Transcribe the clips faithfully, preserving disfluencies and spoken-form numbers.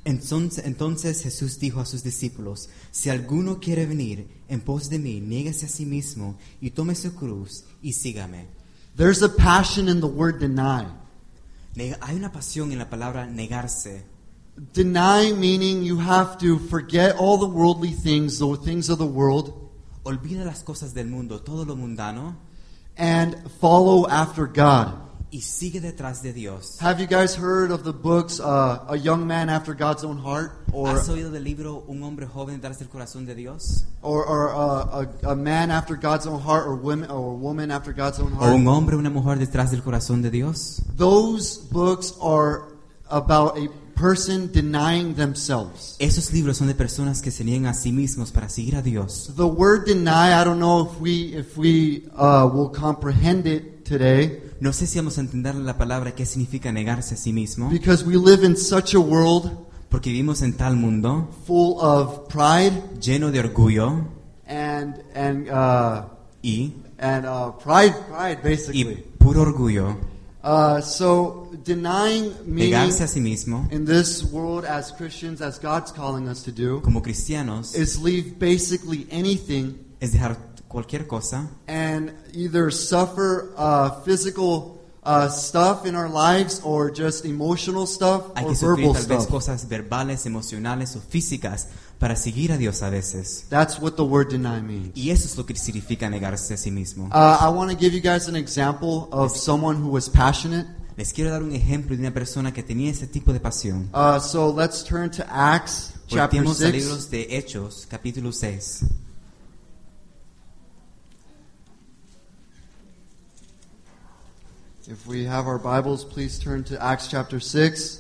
Entonces, entonces Jesús dijo a sus discípulos, si alguno quiere venir en pos de mí, niéguese a sí mismo y tome su cruz y sígame. There's a passion in the word deny. Neg- Hay una pasión en la palabra negarse. Deny meaning you have to forget all the worldly things, the things of the world, Olvida las cosas del mundo, todo lo mundano, and follow after God. y sigue detrás de Dios. Have you guys heard of the books uh, A Young Man After God's Own Heart? Or, ¿Has oído del libro Un hombre joven detrás del corazón de Dios? or, or uh, a, a Man After God's Own Heart, or, women, or a Woman After God's Own ¿O un Heart? hombre o una mujer detrás del corazón de Dios? Those books are about a person denying themselves. Esos libros son de personas que se niegan a sí mismos para seguir a Dios. The word deny, I don't know if we, if we uh, will comprehend it today, No sé si vamos a entender la palabra qué significa negarse a sí mismo, because we live in such a world porque vivimos en tal mundo full of pride lleno de orgullo and and uh, y, and uh, pride, pride y basically. puro orgullo. Uh, so denying meaning Negarse a sí mismo, in this world as Christians, as God's calling us to do, como cristianos, is leave basically anything es dejar cualquier cosa and either suffer uh, physical uh, stuff in our lives or just emotional stuff Hay or que sufrir verbal tal vez stuff. cosas verbales, emocionales o físicas para seguir a Dios a veces. That's what the word deny means. Y eso es lo que significa negarse a sí mismo. Uh, I want to give you guys an example of someone who was passionate. Les quiero dar un ejemplo de una persona que tenía ese tipo de pasión. Uh, so let's turn to Acts chapter Volteemos a six. libros de Hechos, capítulo seis. If we have our Bibles, please turn to Acts chapter six.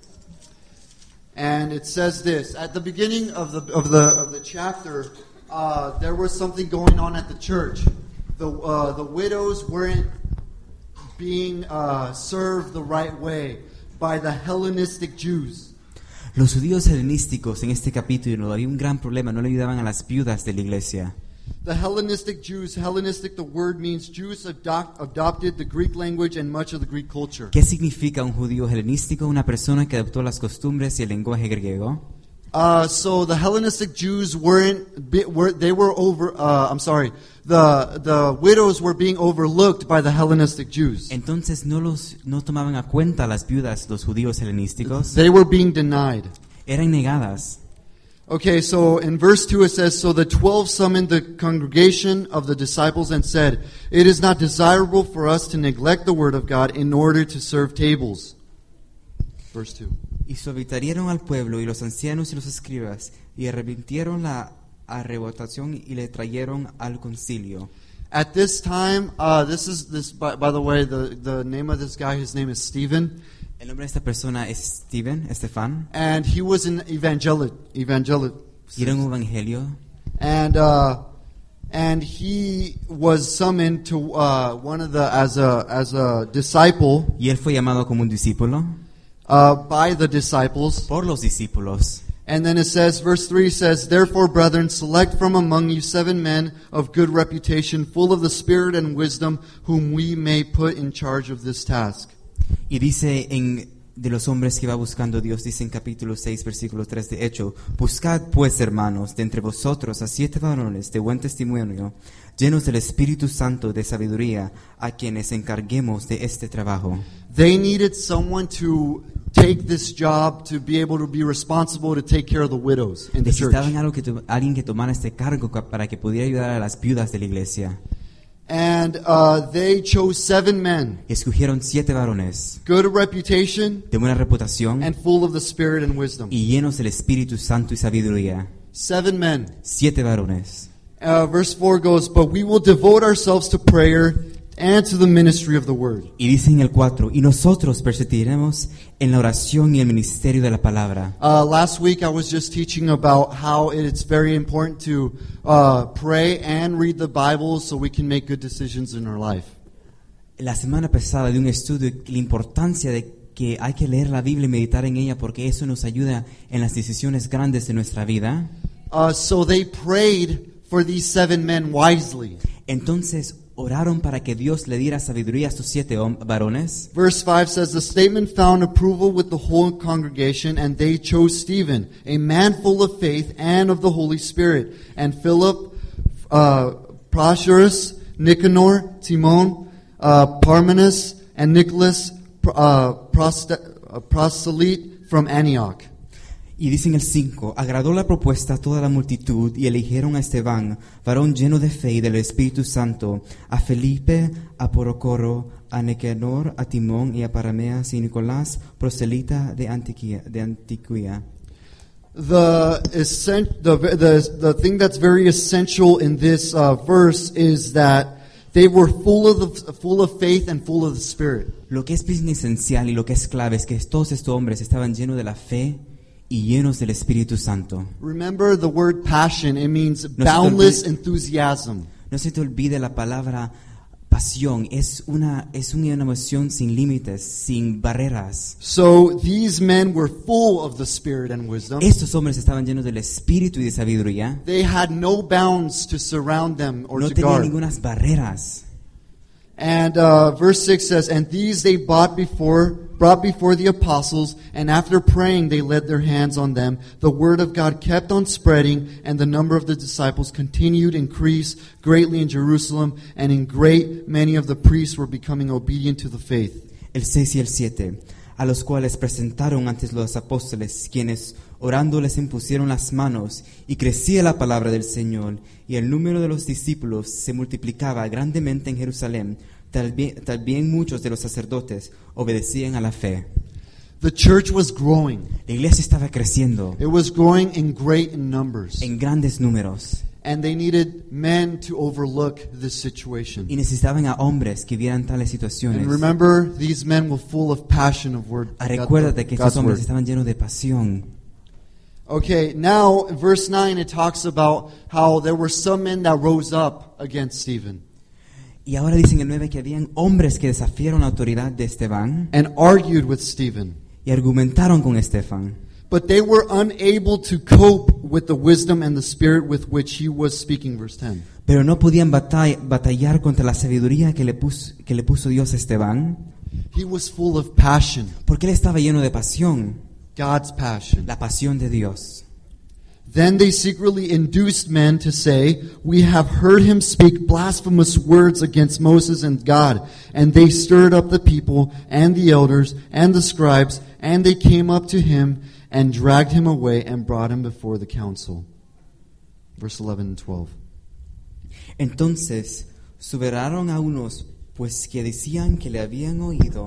And it says this: at the beginning of the of the of the chapter, uh, there was something going on at the church. The uh, the widows weren't being uh, served the right way by the Hellenistic Jews. Los judíos helenísticos en este capítulo había un gran problema, no le ayudaban a las viudas de la iglesia. The Hellenistic Jews, Hellenistic, the word means Jews adopt, adopted the Greek language and much of the Greek culture. ¿Qué significa un judío helenístico? Una persona que adoptó las costumbres y el lenguaje griego. Uh, so the Hellenistic Jews weren't, were, they were over, uh, I'm sorry, the, the widows were being overlooked by the Hellenistic Jews. Entonces no los no tomaban a cuenta las viudas, los judíos helenísticos. They were being denied. Eran negadas. Okay, so in verse two it says, so the twelve summoned the congregation of the disciples and said, it is not desirable for us to neglect the word of God in order to serve tables. Verse two. Y solicitaron al pueblo y los ancianos y los escribas y arrepintieron la arrebatación y le trajeron al concilio. At this time, uh, this is this. By, by the way, the the name of this guy, his name is Stephen, El nombre de esta persona es Steven, Estefan, and he was an evangelic, evangelic, y era un evangelio. and uh, and he was summoned to uh, one of the as a as a disciple Y él fue llamado como un discípulo uh, by the disciples. por los discípulos. And then it says, verse three says, therefore, brethren, select from among you seven men of good reputation, full of the Spirit and wisdom, whom we may put in charge of this task. Y dice en de los hombres que va buscando Dios, dice en capítulo seis, versículo tres de Hecho, buscad pues, hermanos, de entre vosotros a siete varones de buen testimonio, llenos del Espíritu Santo de sabiduría, a quienes encarguemos de este trabajo. They needed someone to take this job, to be able to be responsible to take care of the widows in the church. Necesitaban algo que to- alguien que tomara este cargo ca- para que pudiera ayudar a las viudas de la iglesia. And uh, they chose seven men, Escogieron siete varones good reputation de buena reputación and full of the Spirit and wisdom. y llenos del Espíritu Santo y sabiduría. Seven men. Siete varones. Uh, verse four goes, but we will devote ourselves to prayer and to the ministry of the word. Y dice en el cuatro, y nosotros persistiremos en la oración y el ministerio de la palabra. Uh, last week I was just teaching about how it's very important to uh, pray and read the Bible so we can make good decisions in our life. La semana pasada de un estudio, la importancia de que hay que leer la Biblia y meditar en ella porque eso nos ayuda en las decisiones grandes de nuestra vida. Uh, so they prayed for these seven men wisely. Entonces oraron para que Dios le diera sabiduría a estos siete hom- varones. Verse five says, the statement found approval with the whole congregation, and they chose Stephen, a man full of faith and of the Holy Spirit, and Philip, uh, Prochorus, Nicanor, Timon, uh, Parmenas, and Nicholas, uh, proste- uh, proselyte from Antioch. Y dice en el cinco, agradó la propuesta a toda la multitud y eligieron a Esteban, varón lleno de fe y del Espíritu Santo, a Felipe, a Procoro, a Nicanor, a Timón y a Parameas y Nicolás, proselita de Antioquía. De Antioquía. The, essen- the, the, the thing that's very essential in this uh, verse is that they were full of, the, full of faith and full of the Spirit. Lo que es bien esencial y lo que es clave es que todos estos hombres estaban llenos de la fe y llenos del Espíritu Santo. Remember the word passion, it means No se te boundless olvide- enthusiasm. No se te olvide la palabra pasión, es una, es una emoción sin límites, sin barreras. So these men were full of the Spirit and wisdom. Estos hombres estaban llenos del Espíritu y de sabiduría. They had no bounds to surround them or No to tenían guard. ninguna barreras. And uh, verse six says, and these they brought before, brought before the apostles, and after praying they laid their hands on them. The word of God kept on spreading, and the number of the disciples continued to increase greatly in Jerusalem, and in great many of the priests were becoming obedient to the faith. El seis y el siete, a los cuales presentaron ante los apóstoles, quienes orando les impusieron las manos, y crecía la palabra del Señor, y el número de los discípulos se multiplicaba grandemente en Jerusalén. También, también muchos de los sacerdotes obedecían a la fe. The church was growing. La iglesia estaba creciendo It was growing in great numbers. en grandes números, And they needed men to overlook this situation. y necesitaban a hombres que vieran tales And situaciones. remember, these men were full of passion of word. Ah, God- recuérdate que estos God's hombres word. estaban llenos de pasión. Okay, now in verse nine it talks about how there were some men that rose up against Stephen Y ahora dicen en el nueve que habían hombres que desafiaron la autoridad de Esteban and argued with Stephen. y argumentaron con Esteban. But they were unable to cope with the wisdom and the spirit with which he was speaking, verse ten. Pero no podían batall- batallar contra la sabiduría que le, puso, que le puso Dios a Esteban, He was full of passion, porque él estaba lleno de pasión, God's passion. la pasión de Dios. Then they secretly induced men to say, we have heard him speak blasphemous words against Moses and God. And they stirred up the people and the elders and the scribes, and they came up to him and dragged him away and brought him before the council. Verse eleven and twelve. Entonces suberaron a unos, pues que decían que le habían oído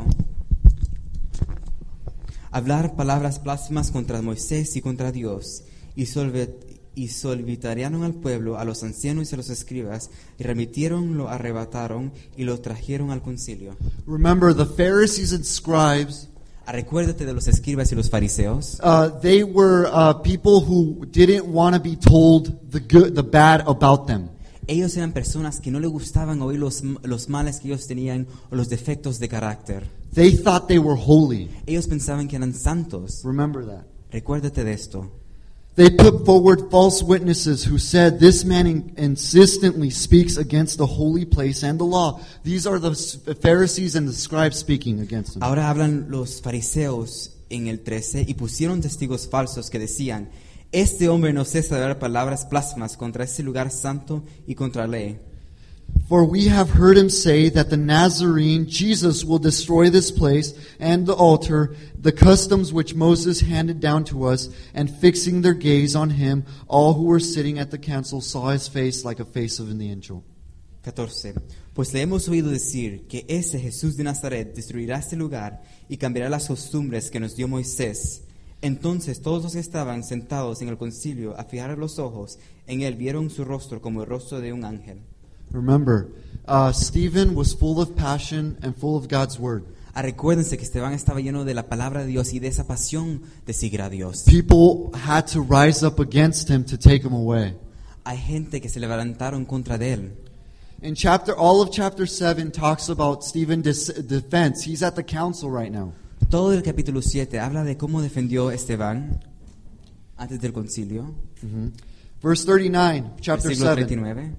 hablar palabras blasfemas contra Moisés y contra Dios, y, solve, y solvitarearon al pueblo, a los ancianos y a los escribas, y remitieron, lo arrebataron y lo trajeron al concilio. Remember, the Pharisees and scribes, Ah, recuérdate de los escribas y los fariseos. uh, they were uh, people who didn't want to be told the good, the bad about them. Ellos eran personas que no le gustaban oír los, los males que ellos tenían o los defectos de carácter. They thought they were holy. Ellos pensaban que eran santos. Remember that. Recuérdate de esto. They put forward false witnesses who said, this man in- insistently speaks against the holy place and the law. These are the s- Pharisees and the scribes speaking against him. Ahora hablan los fariseos en el trece y pusieron testigos falsos que decían, este hombre no cesa de hablar palabras blasfemas contra este lugar santo y contra la ley. For we have heard him say that the Nazarene, Jesus, will destroy this place and the altar, the customs which Moses handed down to us, and fixing their gaze on him, all who were sitting at the council saw his face like a face of an angel. catorce. Pues le hemos oído decir que ese Jesús de Nazaret destruirá este lugar y cambiará las costumbres que nos dio Moisés. Entonces todos los que estaban sentados en el concilio a fijar los ojos en él vieron su rostro como el rostro de un ángel. Remember, uh, Stephen was full of passion and full of God's word. Ah, recuérdense que Esteban estaba lleno de la palabra de Dios y de esa pasión de seguir a Dios. People had to rise up against him to take him away. Hay gente que se levantaron contra de él. In chapter, all of chapter seven talks about Stephen's defense. He's at the council right now. Todo el capítulo siete habla de cómo defendió Esteban antes del concilio. Verse thirty-nine, chapter Versículo seven. treinta y nueve.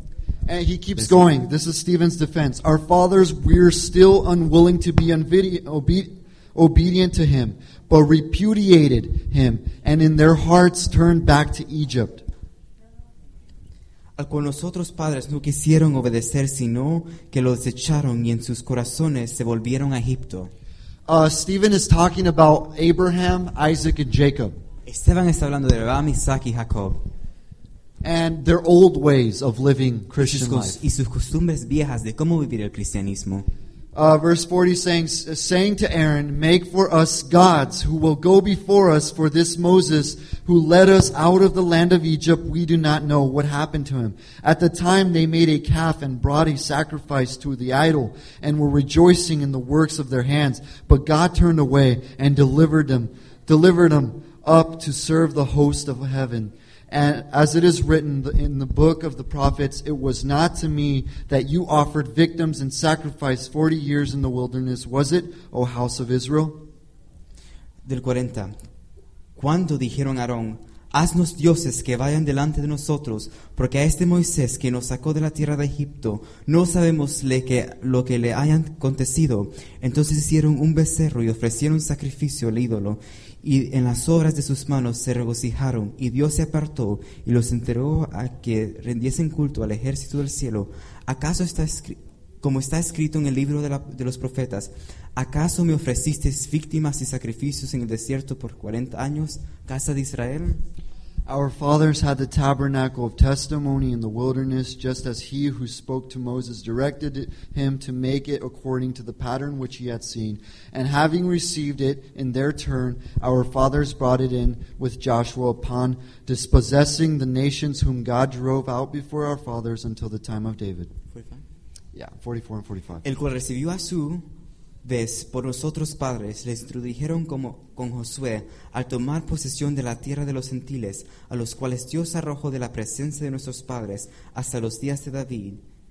And he keeps going. This is Stephen's defense. Our fathers were still unwilling to be unvide- obe- obedient to him, but repudiated him, and in their hearts turned back to Egypt. Al cual nosotros padres no quisieron obedecer, sino que los echaron y en sus corazones se volvieron a Egipto. Uh, Stephen is talking about Abraham, Isaac, and Jacob, Esteban está hablando de Abraham, Isaac y Jacob and their old ways of living y sus, Christian cos- life. y sus costumbres viejas de cómo vivir el cristianismo. Uh, verse forty saying, saying to Aaron, make for us gods who will go before us, for this Moses who led us out of the land of Egypt, we do not know what happened to him. At the time they made a calf and brought a sacrifice to the idol and were rejoicing in the works of their hands. But God turned away and delivered them, delivered them up to serve the host of heaven. And as it is written in the book of the prophets, it was not to me that you offered victims and sacrificed forty years in the wilderness, was it, O house of Israel? Del cuarenta. Cuando dijeron a Aarón, haznos dioses que vayan delante de nosotros, porque a este Moisés que nos sacó de la tierra de Egipto, no sabemos le que, lo que le haya acontecido. Entonces hicieron un becerro y ofrecieron sacrificio al ídolo, y en las obras de sus manos se regocijaron, y Dios se apartó y los entregó a que rendiesen culto al ejército del cielo. ¿Acaso está escrito, como está escrito en el libro de, la, de los profetas, acaso me ofrecisteis víctimas y sacrificios en el desierto por cuarenta años, casa de Israel? Our fathers had the tabernacle of testimony in the wilderness, just as he who spoke to Moses directed him to make it according to the pattern which he had seen. And having received it in their turn, our fathers brought it in with Joshua upon dispossessing the nations whom God drove out before our fathers until the time of David. Yeah, forty-four and forty-five. El cual recibió a su vez por nosotros padres, les introdujeron como con Josué al tomar posesión de la tierra de los gentiles, a los cuales Dios arrojó de la presencia de nuestros padres hasta los días de David.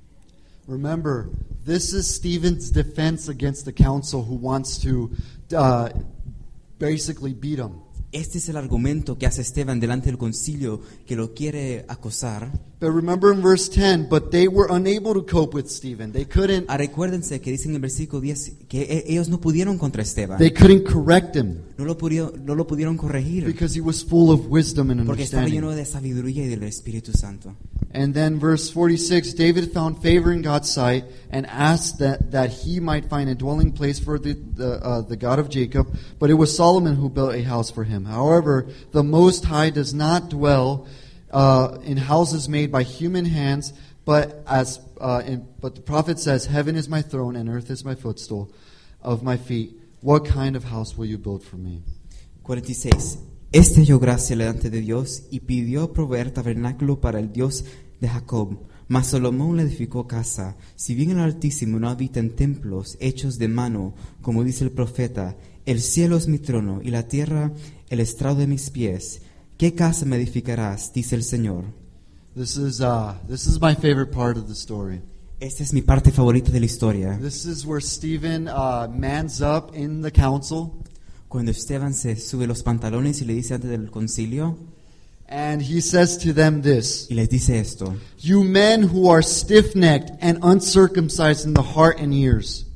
Remember, this is Stephen's defense against the council who wants to uh, basically beat him. Este es el argumento que hace Esteban delante del concilio que lo quiere acosar. But remember in verse ten, but they were unable to cope with Stephen. They couldn't Ah, recuérdense que dicen en el versículo diez que e- ellos no pudieron contra Esteban. they couldn't correct him No lo pudieron, no lo pudieron corregir because he was full of wisdom and porque estaba lleno understanding. de sabiduría y del Espíritu Santo. And then verse forty-six, David found favor in God's sight and asked that, that he might find a dwelling place for the, the, uh, the God of Jacob. But it was Solomon who built a house for him. However, the Most High does not dwell uh, in houses made by human hands, but as uh, in, but the prophet says, heaven is my throne and earth is my footstool of my feet. What kind of house will you build for me? cuarenta y seis. Este halló gracia delante de Dios y pidió proveer tabernáculo para el Dios de Jacob. Mas Salomón le edificó casa. Si bien el Altísimo no habita en templos hechos de mano, como dice el profeta, el cielo es mi trono y la tierra el estrado de mis pies. ¿Qué casa me edificarás? Dice el Señor. This is uh, this is my favorite part of the story. Esta es mi parte favorita de la historia. This is where Stephen uh, mans up in the council. Cuando Esteban se sube los pantalones y le dice antes del concilio, And he says to them this, y les dice esto: you men who are stiff-necked and uncircumcised in the heart and ears.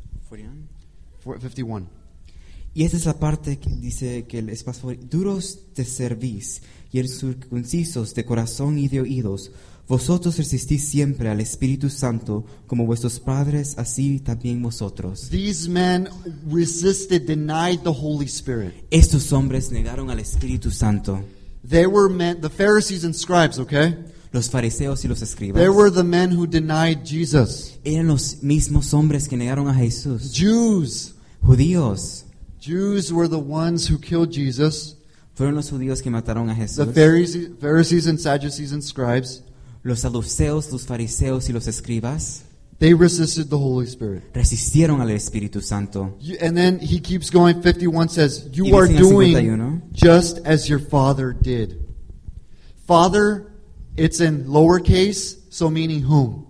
fifty-one. Y esta es la parte que dice que es más favorita. Duros de cerviz y incircuncisos de corazón y de oídos, vosotros resistís siempre al Espíritu Santo, como vuestros padres, así también vosotros. These men resisted, denied the Holy Spirit. Estos hombres negaron al Espíritu Santo. They were men, the Pharisees and scribes, okay? Los fariseos y los escribas They were the men who denied Jesus. eran los mismos hombres que negaron a Jesús. Jews. Judíos. Jews were the ones who killed Jesus. Fueron los judíos que mataron a The Jesús. Pharisees, Pharisees and Sadducees and scribes. Los saduceos, los fariseos y los escribas They resisted the Holy Spirit. resistieron al Espíritu Santo. You- And then he keeps going. fifty-one says, Y you are dicen al doing cincuenta y uno, just as your father did. Father, it's in lowercase, so meaning whom?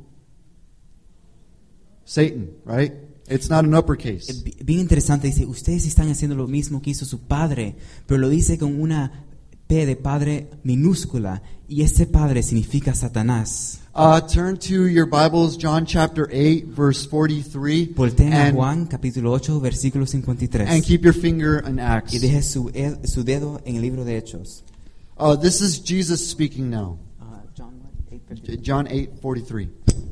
Satan, right? It's not an uppercase. Eh, Bien interesante, dice, ustedes están haciendo lo mismo que hizo su padre, pero lo dice con una P de padre minúscula, y ese padre significa Satanás. Uh, turn to your Bibles, John chapter eight, verse forty-three, Volteen a and, Juan capítulo ocho, versículo cincuenta y tres. and keep your finger in Y Acts. deje su, ed- su dedo en el libro de Hechos. Uh, this is Jesus speaking now. Ah, John eight, J- John eight forty-three.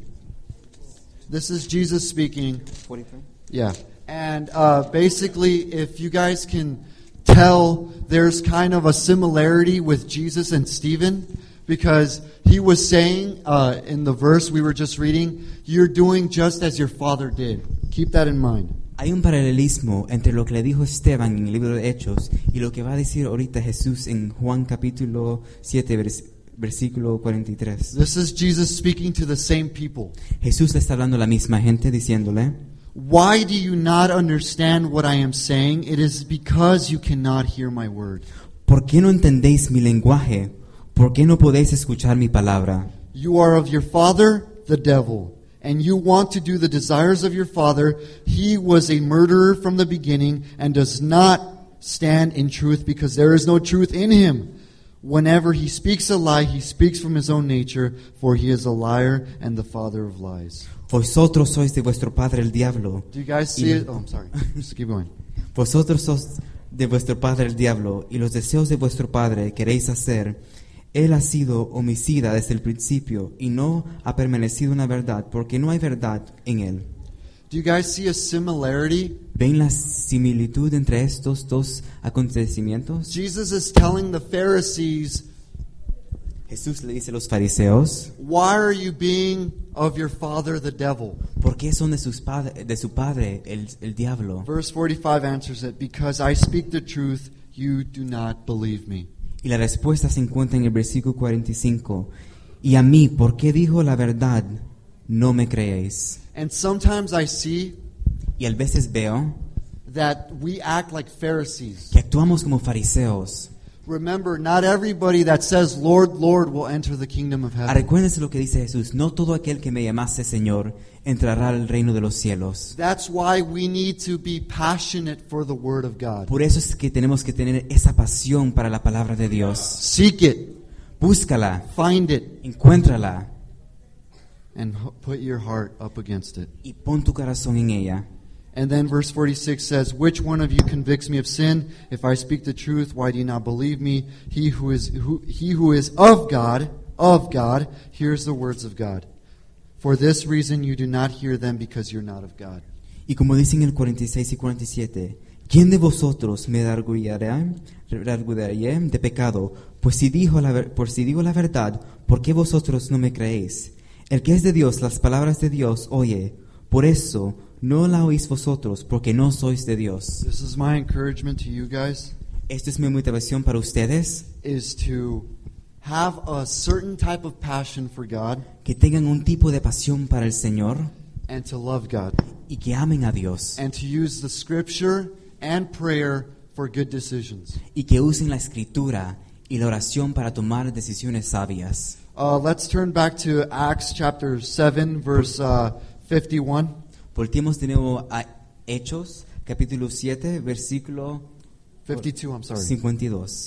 This is Jesus speaking. forty-three. Yeah. And uh, basically, if you guys can tell, there's kind of a similarity with Jesus and Stephen, because he was saying uh, in the verse we were just reading, you're doing just as your father did. Keep that in mind. Hay un paralelismo entre lo que le dijo Esteban en el libro de Hechos y lo que va a decir ahorita Jesús en Juan capítulo siete, vers- versículo cuarenta y tres. This is Jesus speaking to the same people. Jesús le está hablando a la misma gente diciéndole, Why do you not understand what I am saying? It is because you cannot hear my word. ¿por qué no entendéis mi lenguaje? ¿Por qué no podéis escuchar mi palabra? You are of your father, the devil, and you want to do the desires of your father. He was a murderer from the beginning and does not stand in truth because there is no truth in him. Whenever he speaks a lie, he speaks from his own nature, for he is a liar and the father of lies. Vosotros sois de vuestro padre el diablo. Do you guys see it? Oh, I'm sorry. Just keep going. Vosotros sois de vuestro padre el diablo, y los deseos de vuestro padre queréis hacer. Él ha sido homicida desde el principio, y no ha permanecido en la verdad, porque no hay verdad en él. Do you guys see a similarity? ¿Ven la similitud entre estos dos acontecimientos? Jesus is telling the Pharisees, Jesús le dice a los fariseos, why are you being of your father the devil? ¿por qué son de, sus padre, de su padre el, el diablo? Verse forty-five answers it, because I speak the truth, you do not believe me. Y la respuesta se encuentra en el versículo cuarenta y cinco. Y a mí, ¿por qué dijo la verdad? No me creéis. And sometimes I see Y a veces veo that we act like Pharisees. que actuamos como fariseos. Remember, not everybody that says, Lord, Lord, will enter the kingdom of Ah, heaven. recuérdense lo que dice Jesús. No todo aquel que me llamase Señor entrará al reino de los cielos. That's why we need to be passionate for the Word of God. Por eso es que tenemos que tener esa pasión para la palabra de Dios. Seek it, Búscala, find it, encuéntrala and h- put your heart up against it. y pon tu corazón en ella. And then verse forty-six says, which one of you convicts me of sin? If I speak the truth, why do you not believe me? He who is who, he who is of God, of God, hears the words of God. For this reason you do not hear them, because you're not of God. Y como dicen el cuarenta y seis y cuarenta y siete, ¿quién de vosotros me redargüirá redargüirá de pecado? Pues si digo la ver- por si digo la verdad, ¿por qué vosotros no me creéis? El que es de Dios, las palabras de Dios oye. Por eso no la oís vosotros, porque no sois de Dios. This is my encouragement to you guys, Esta es mi motivación para ustedes, is to have a certain type of passion for God que tengan un tipo de pasión para el Señor and to love God y que amen a Dios and to use the scripture and prayer for good decisions. y que usen la escritura y la oración para tomar decisiones sabias. Uh, let's turn back to Acts chapter seven, verse uh, fifty-one. Volteemos de nuevo a Hechos, capítulo siete, versículo fifty-two, I'm sorry. cincuenta y dos.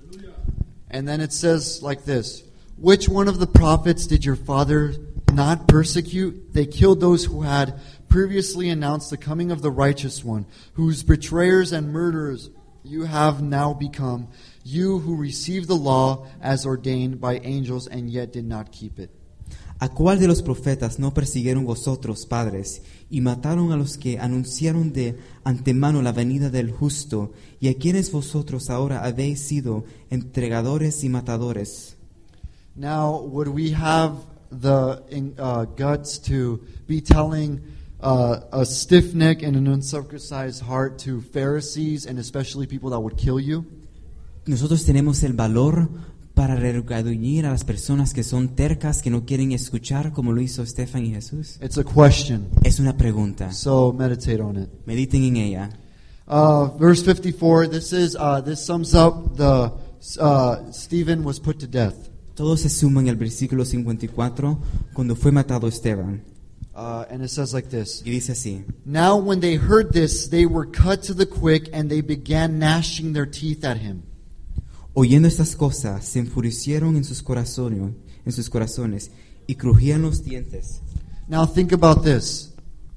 And then it says like this, which one of the prophets did your father not persecute? They killed those who had previously announced the coming of the righteous one, whose betrayers and murderers you have now become, you who received the law as ordained by angels and yet did not keep it. ¿A cuál de los profetas no persiguieron vosotros, padres, y mataron a los que anunciaron de antemano la venida del justo, y a quienes vosotros ahora habéis sido entregadores y matadores? Now, would we have the uh, guts to be telling uh, a stiff neck and an uncircumcised heart to Pharisees and especially people that would kill you? Nosotros tenemos el valor para redarguir a las personas que son tercas, que no quieren escuchar, como lo hizo Estefan y Jesús. It's a question, Es una pregunta. so meditate on it. Mediten en ella. Uh, verse fifty-four. This is uh, this sums up the uh, Stephen was put to death. Todo se suma en el versículo cincuenta y cuatro, cuando fue matado Esteban. Uh, and it says like this. Y dice así: Now when they heard this, they were cut to the quick, and they began gnashing their teeth at him. Oyendo estas cosas, se enfurecieron en sus corazones, en sus corazones y crujían los dientes. Now think about this.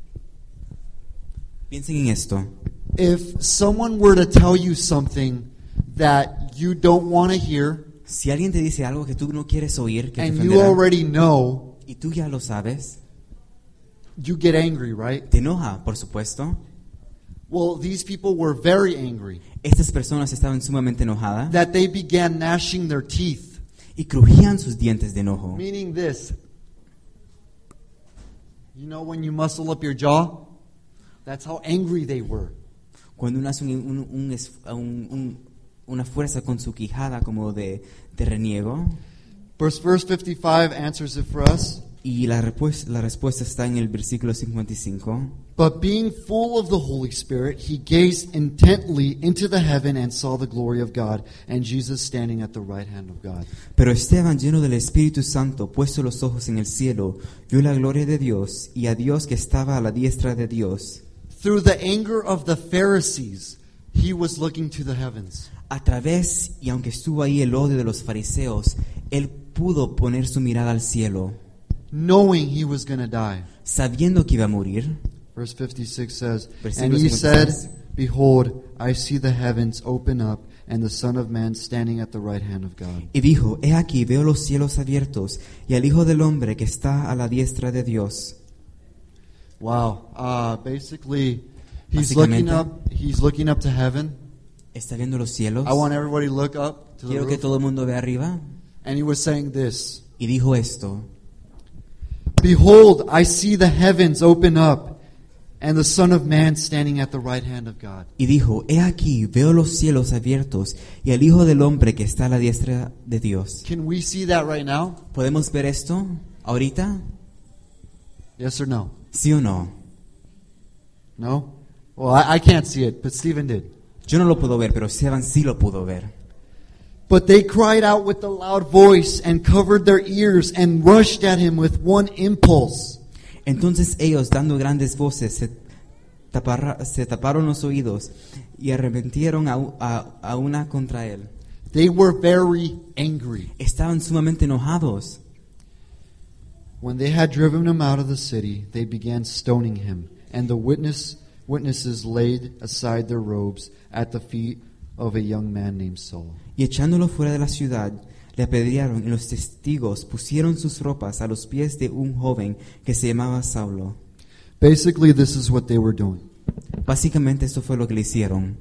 Piensen en esto. If someone were to tell you something that you don't want to hear, Si alguien te dice algo que tú no quieres oír, que te and you ofenderá, already know, y tú ya lo sabes, you get angry, right? te enoja, por supuesto. Well, these people were very angry Estas personas estaban sumamente enojadas that they began gnashing their teeth, y crujían sus dientes de enojo. meaning this. You know when you muscle up your jaw? That's how angry they were. Cuando uno hace un, un- un es- un- un- una fuerza con su quijada como de, de reniego, Verse, verse fifty-five answers it for us. y la, repues- la respuesta está en el versículo cincuenta y cinco. But being full of the Holy Spirit, he gazed intently into the heaven and saw the glory of God and Jesus standing at the right hand of God. Pero Esteban, lleno del Espíritu Santo, puesto los ojos en el cielo, vio la gloria de Dios y a Dios que estaba a la diestra de Dios. Through the anger of the Pharisees, he was looking to the heavens. A través, y aunque estuvo ahí el odio de los fariseos, él pudo poner su mirada al cielo, Knowing he was going to die. sabiendo que iba a morir. Verse fifty-six says, Versículo And he cincuenta y said, seis. Behold, I see the heavens open up, and the Son of Man standing at the right hand of God. Y dijo, he aquí veo los cielos abiertos y al Hijo del Hombre que está a la diestra de Dios. Wow. Uh, basically, he's looking Básicamente. up. He's looking up to heaven. Está viendo los cielos. I want everybody to look up to the Quiero que roof. todo el mundo vea arriba. And he was saying this. Y dijo esto, Behold, I see the heavens open up, and the Son of Man standing at the right hand of God. y dijo, he aquí veo los cielos abiertos y al Hijo del Hombre que está a la diestra de Dios. Can we see that right now? ¿Podemos ver esto ahorita? Yes or no? ¿Sí o no? No? Well, I, I can't see it, but Stephen did. Yo no lo puedo ver, pero Esteban sí lo pudo ver. But they cried out with a loud voice and covered their ears and rushed at him with one impulse. Entonces ellos, dando grandes voces, se, taparra- se taparon los oídos y arrepintieron a, a, a una contra él. They were very angry. Estaban sumamente enojados. When they had driven him out of the city, they began stoning him, and the witness witnesses laid aside their robes at the feet of a young man named Saul. Y echándolo fuera de la ciudad, le apedrearon y los testigos pusieron sus ropas a los pies de un joven que se llamaba Saulo. Basically, this is what they were doing. Básicamente esto fue lo que le hicieron.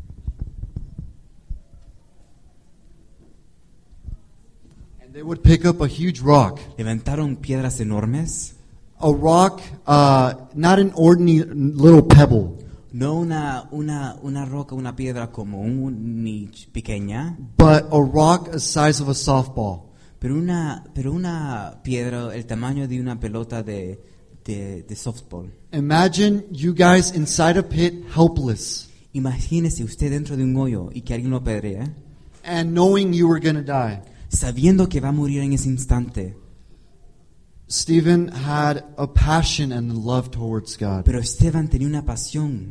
And they would pick up a huge rock. Levantaron piedras enormes, A rock, uh, not an ordinary little pebble, no una, una, una roca, una piedra como un, ni pequeña, but a rock the size of a softball. pero una, pero una piedra el tamaño de una pelota de, de, de softball. Imagine you guys inside a pit, helpless, Imagínese usted dentro de un hoyo y que alguien lo apedree, and knowing you were going to die. sabiendo que va a morir en ese instante. Stephen had a passion and love towards God, Pero Esteban tenía una pasión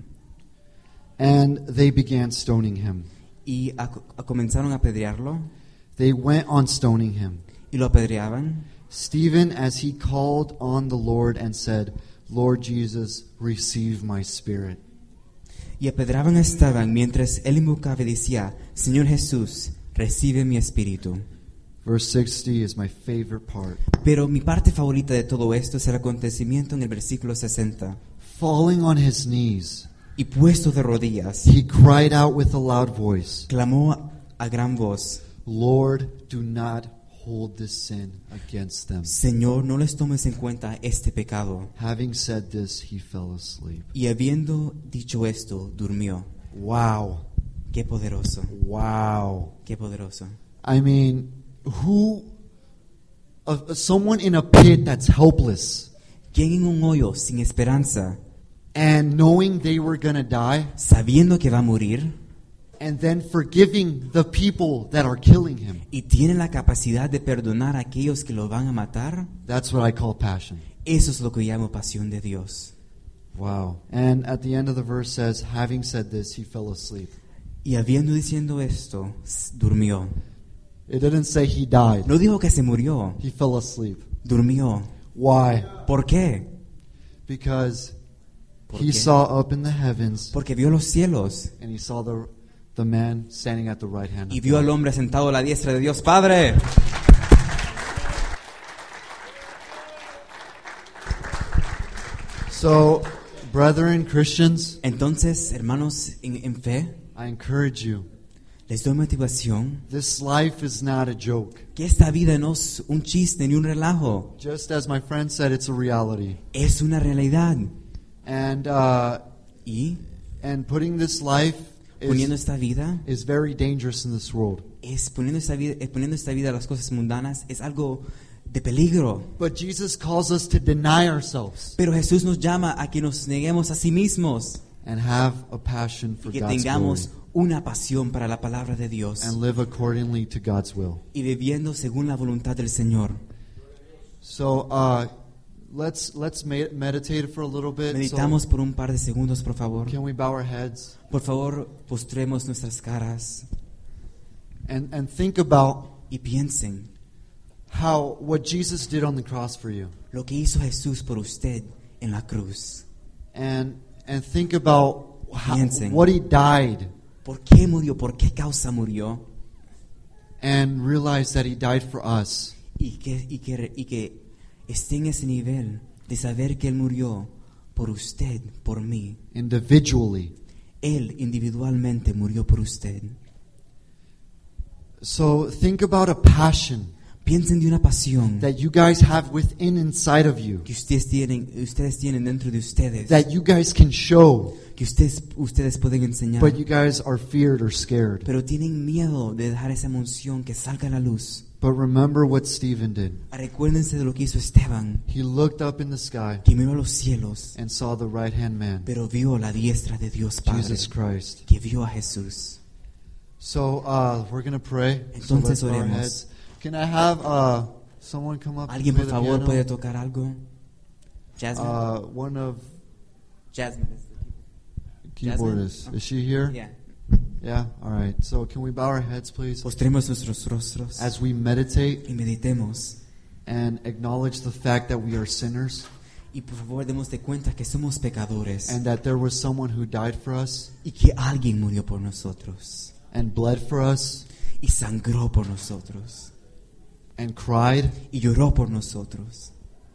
and they began stoning him. y a- a- comenzaron a apedrearlo They went on stoning him. y lo apedreaban. Stephen, as he called on the Lord and said, Lord Jesus, receive my spirit. Y apedreaban a Esteban mientras él invocaba y decía, Señor Jesús, recibe mi espíritu. Verse sixty is my favorite part. Pero mi parte favorita de todo esto es el acontecimiento en el versículo sesenta. Falling on his knees, Y puesto de rodillas, he cried out with a loud voice, clamó a, a gran voz, Lord, do not hold this sin against them. Señor, no les tomes en cuenta este pecado. Having said this, he fell asleep. Y habiendo dicho esto, durmió. Wow. Qué poderoso, Wow. qué poderoso. I mean, who, uh, someone in a pit that's helpless ¿Quién en un hoyo sin esperanza, and knowing they were going to die sabiendo que va a morir, and then forgiving the people that are killing him? y tiene la capacidad de perdonar a aquellos que lo van a matar? That's what I call passion. Eso es lo que llamo pasión de Dios. Wow. And at the end of the verse says, having said this, he fell asleep. Y habiendo diciendo esto, s- durmió. It didn't say he died. No dijo que se murió, He fell asleep. durmió. Why? ¿Por qué? Because ¿Por he qué? saw up in the heavens Porque vio los cielos and he saw the the man standing at the right hand y of vio God. al hombre sentado a la diestra de Dios Padre. So, brethren, Christians, Entonces, hermanos en, en fe, I encourage you. les doy motivación This life is not a joke. que esta vida no es un chiste ni un relajo, Just as my friend said, it's a reality. es una realidad. And uh, Y and putting this life poniendo is, esta vida, is very dangerous in this world. es poniendo esta vida, eh, poniendo esta vida a las cosas mundanas, es algo de peligro. But Jesus calls us to deny ourselves Pero Jesús nos llama a que nos neguemos a sí mismos and have a passion y for que God's tengamos glory una pasión para la palabra de Dios and live accordingly to God's will. y viviendo según la voluntad del Señor. So uh, let's let's me- meditate for a little bit. Meditamos So, por un par de segundos, por favor. can we bow our heads Por favor, postremos nuestras caras and and think about y piensen how what Jesus did on the cross for you, lo que hizo Jesús por usted en la cruz. and and think about how, Piensen. what he died, ¿Por qué murió? ¿Por qué causa murió? and realize that he died for us. Y que, y que, y que esté en ese nivel de saber que Él murió por usted, por mí. Individually. Él individualmente murió por usted. So think about a passion Piensen de una pasión that you guys have within inside of you, que ustedes tienen, ustedes tienen dentro de ustedes, that you guys can show, que ustedes, ustedes pueden enseñar, but you guys are feared or scared. pero tienen miedo de dejar esa emoción que salga a la luz. But remember what Stephen did. Recuérdense de lo que hizo Esteban, He looked up in the sky que miró a los cielos, and saw the right hand man, pero vio la diestra de Dios Padre, Jesus Christ. que vio a Jesús. So uh, we're going to pray. So Entonces let's bow our oremos. heads. Can I have uh, someone come up and ¿Alguien, play por the favor, piano? puede tocar algo? Jasmine. Uh, one of Jasmine. keyboardists. Jasmine? Is she here? Yeah. Yeah? All right. So can we bow our heads, please? Postremos nuestros rostros As we meditate y meditemos. and acknowledge the fact that we are sinners Y por favor, demos de cuenta que somos pecadores and that there was someone who died for us y que alguien murió por nosotros and bled for us y sangró por nosotros and cried, y lloró por nosotros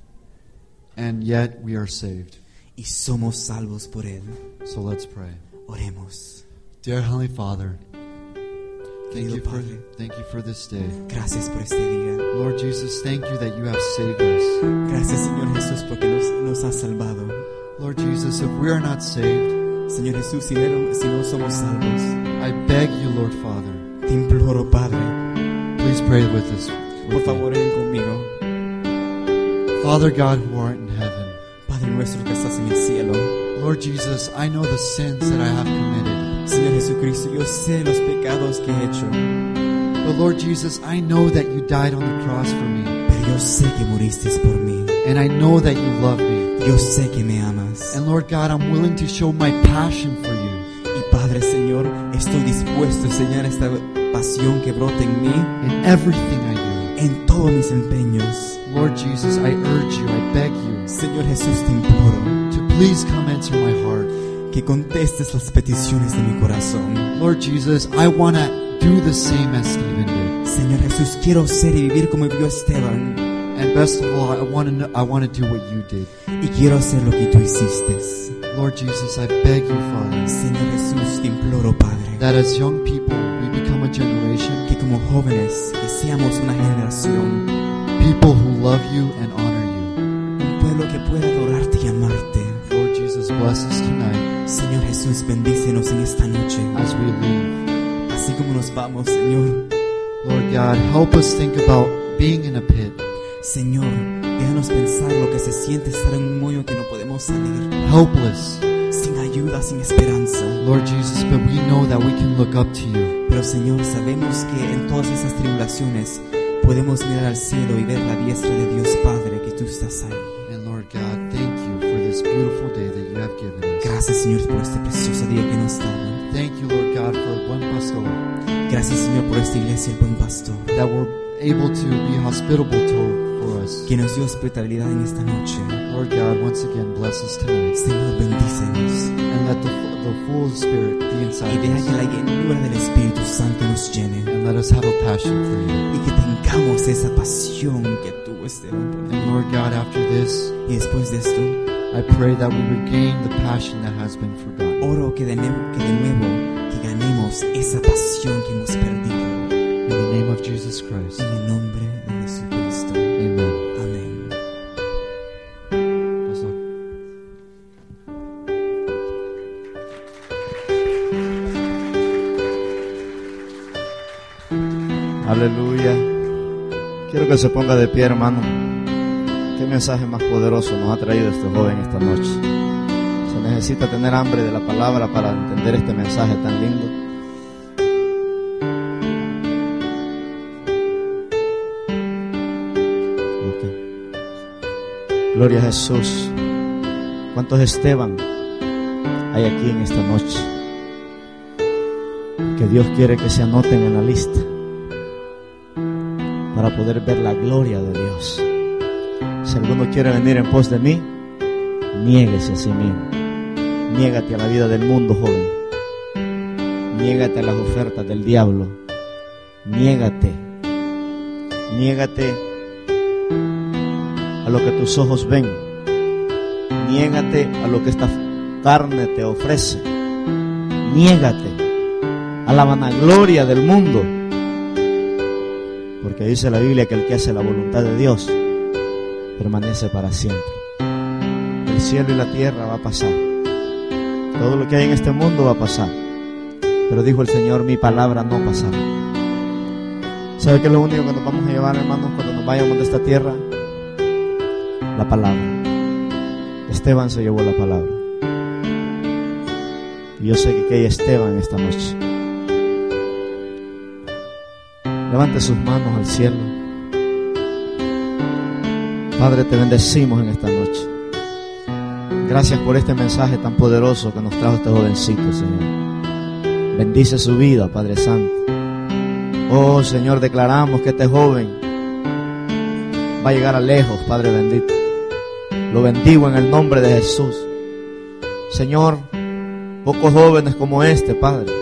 and yet we are saved. y somos salvos por Él. So let's pray. Oremos. Dear Heavenly Father, thank Querido you for Padre, thank you for this day. gracias por este día. Lord Jesus, thank you that you have saved us. Gracias, Señor Jesús, porque nos, nos has salvado. Lord Jesus, if we are not saved, Señor Jesús, si no, si no somos salvos, I beg you, Lord Father, te imploro, Padre, please pray with us. por with me. favor, ven conmigo. Father God who art in heaven, Padre nuestro que estás en el cielo, Lord Jesus, I know the sins that I have committed. Señor Jesucristo, yo sé los pecados que he hecho, But Lord Jesus, I know that you died on the cross for me. pero yo sé que moriste por mí. And I know that you love me. Yo sé que me amas. And Lord God, I'm willing to show my passion for you Y Padre, Señor, estoy dispuesto a enseñar esta pasión que brota en mí in everything I do. en todos mis empeños. Lord Jesus, I urge you, I beg you Señor Jesús, te imploro to please come enter my heart. que contestes las peticiones de mi corazón. Lord Jesus, I want to do the same as Stephen did. Señor Jesús, quiero ser y vivir como vivió Esteban. And best of all, I want to know, I want to do what you did. Y quiero hacer lo que tú hiciste. Lord Jesus, I beg you, Father, Señor Jesús, te imploro, Padre, that as young people, we become a generation, que como jóvenes, que seamos una generación, people who love you and honor you. un pueblo que pueda adorarte y amarte. Lord Jesus, bless us tonight Señor Jesús, bendícenos en esta noche. as we leave. Así como nos vamos, Señor. Lord God, help us think about being in a pit. Señor, déjanos pensar lo que se siente estar en un hoyo que no podemos salir, Helpless, sin ayuda, sin esperanza. Lord Jesus, but we know that we can look up to you. Pero Señor, sabemos que en todas esas tribulaciones podemos mirar al cielo y ver la diestra de Dios Padre, que tú estás ahí. And Lord God, thank you for this beautiful day that you have given us. Gracias, Señor, por este precioso día que nos has dado. thank you, Lord God, for Buen Pastor, Gracias, Señor, por esta iglesia, el Buen Pastor, that we're able to be hospitable to, for us. que nos dio hospitalidad en esta noche. Lord God, once again, bless us tonight. Señor, bendícenos And let the, the full Spirit be inside y deja us. que la llenura del Espíritu Santo nos llene And let us have a passion for you. y que tengamos esa pasión que tuvo Esteban por ti. And Lord God, after this, Y después de esto, I pray that we regain the passion that has been forgotten. oro que de, nuevo, que de nuevo que ganemos esa pasión que hemos perdido. In the name of Jesus Christ. En el nombre de Jesucristo. Amen. Amén. Pastor. Aleluya. Quiero que se ponga de pie, hermano. Qué mensaje más poderoso nos ha traído este joven esta noche. Se necesita tener hambre de la palabra para entender este mensaje tan lindo. Okay. Gloria a Jesús. ¿Cuántos Esteban hay aquí en esta noche? Que Dios quiere que se anoten en la lista para poder ver la gloria de Dios. Si alguno quiere venir en pos de mí, niéguese a sí mismo. Niégate a la vida del mundo, joven. Niégate a las ofertas del diablo. Niégate. Niégate a lo que tus ojos ven. Niégate a lo que esta carne te ofrece. Niégate a la vanagloria del mundo. Porque dice la Biblia que el que hace la voluntad de Dios permanece para siempre. El cielo y la tierra va a pasar. Todo lo que hay en este mundo va a pasar. Pero dijo el Señor, mi palabra no pasará. ¿Sabe qué es lo único que nos vamos a llevar, hermanos, cuando nos vayamos de esta tierra? La palabra. Esteban se llevó la palabra. Y yo sé que aquí hay Esteban esta noche. Levante sus manos al cielo. Padre, te bendecimos en esta noche. Gracias por este mensaje tan poderoso que nos trajo este jovencito, Señor. Bendice su vida, Padre Santo. Oh, Señor, declaramos que este joven va a llegar a lejos, Padre bendito. Lo bendigo en el nombre de Jesús. Señor, pocos jóvenes como este, Padre,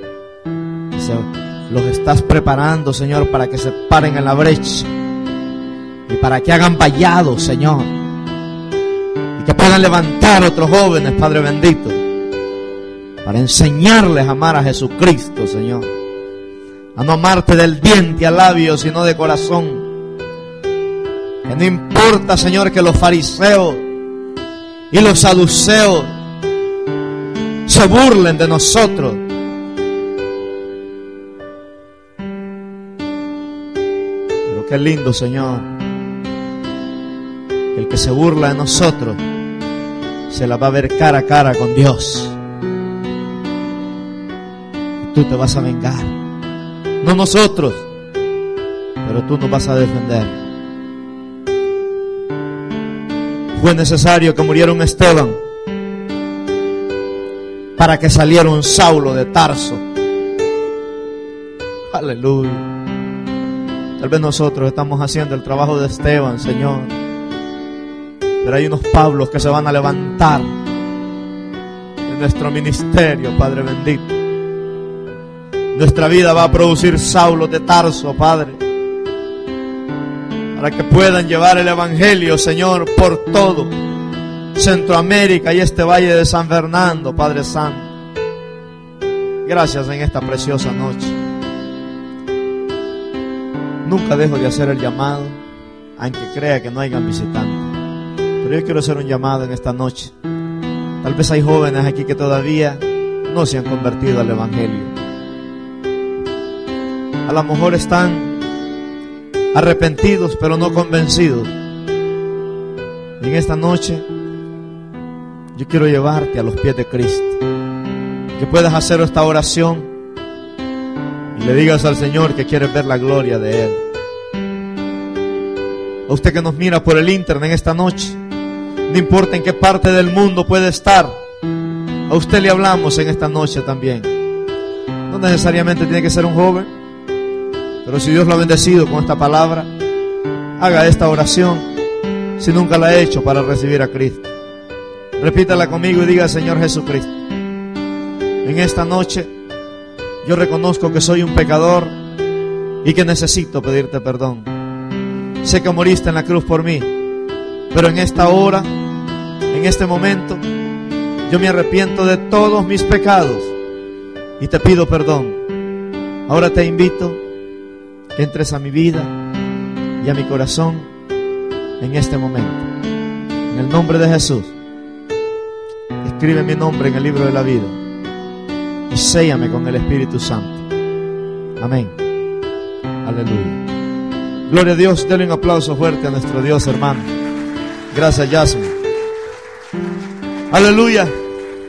los estás preparando, Señor, para que se paren en la brecha y para que hagan vallados, Señor, y que puedan levantar otros jóvenes, Padre bendito, para enseñarles a amar a Jesucristo, Señor, a no amarte del diente al labio, sino de corazón. Que no importa, Señor, que los fariseos y los saduceos se burlen de nosotros. Pero qué lindo, Señor, que el que se burla de nosotros se la va a ver cara a cara con Dios. Y tú te vas a vengar. No nosotros, pero tú nos vas a defender. Fue necesario que muriera un Esteban para que saliera un Saulo de Tarso. Aleluya. Tal vez nosotros estamos haciendo el trabajo de Esteban, Señor, pero hay unos Pablos que se van a levantar en nuestro ministerio, Padre bendito. Nuestra vida va a producir Saulos de Tarso, Padre, para que puedan llevar el evangelio, Señor, por todo Centroamérica y este valle de San Fernando, Padre Santo. Gracias en esta preciosa noche. Nunca dejo de hacer el llamado, aunque crea que no hayan visitantes. Pero yo quiero hacer un llamado en esta noche. Tal vez hay jóvenes aquí que todavía no se han convertido al evangelio. A lo mejor están arrepentidos, pero no convencidos. Y en esta noche yo quiero llevarte a los pies de Cristo. Que puedas hacer esta oración y le digas al Señor que quieres ver la gloria de Él. A usted que nos mira por el internet en esta noche, no importa en qué parte del mundo puede estar, a usted le hablamos en esta noche también. necesariamente tiene que ser un joven, pero si Dios lo ha bendecido con esta palabra, haga esta oración si nunca la ha hecho para recibir a Cristo. Repítala conmigo y diga: Señor Jesucristo, en esta noche yo reconozco que soy un pecador y que necesito pedirte perdón. Sé que moriste en la cruz por mí, pero en esta hora, en este momento, yo me arrepiento de todos mis pecados y te pido perdón. Ahora te invito que entres a mi vida y a mi corazón en este momento. En el nombre de Jesús, escribe mi nombre en el libro de la vida y séllame con el Espíritu Santo. Amén. Aleluya. Gloria a Dios. Denle un aplauso fuerte a nuestro Dios, hermano. Gracias, Yasmin. Aleluya.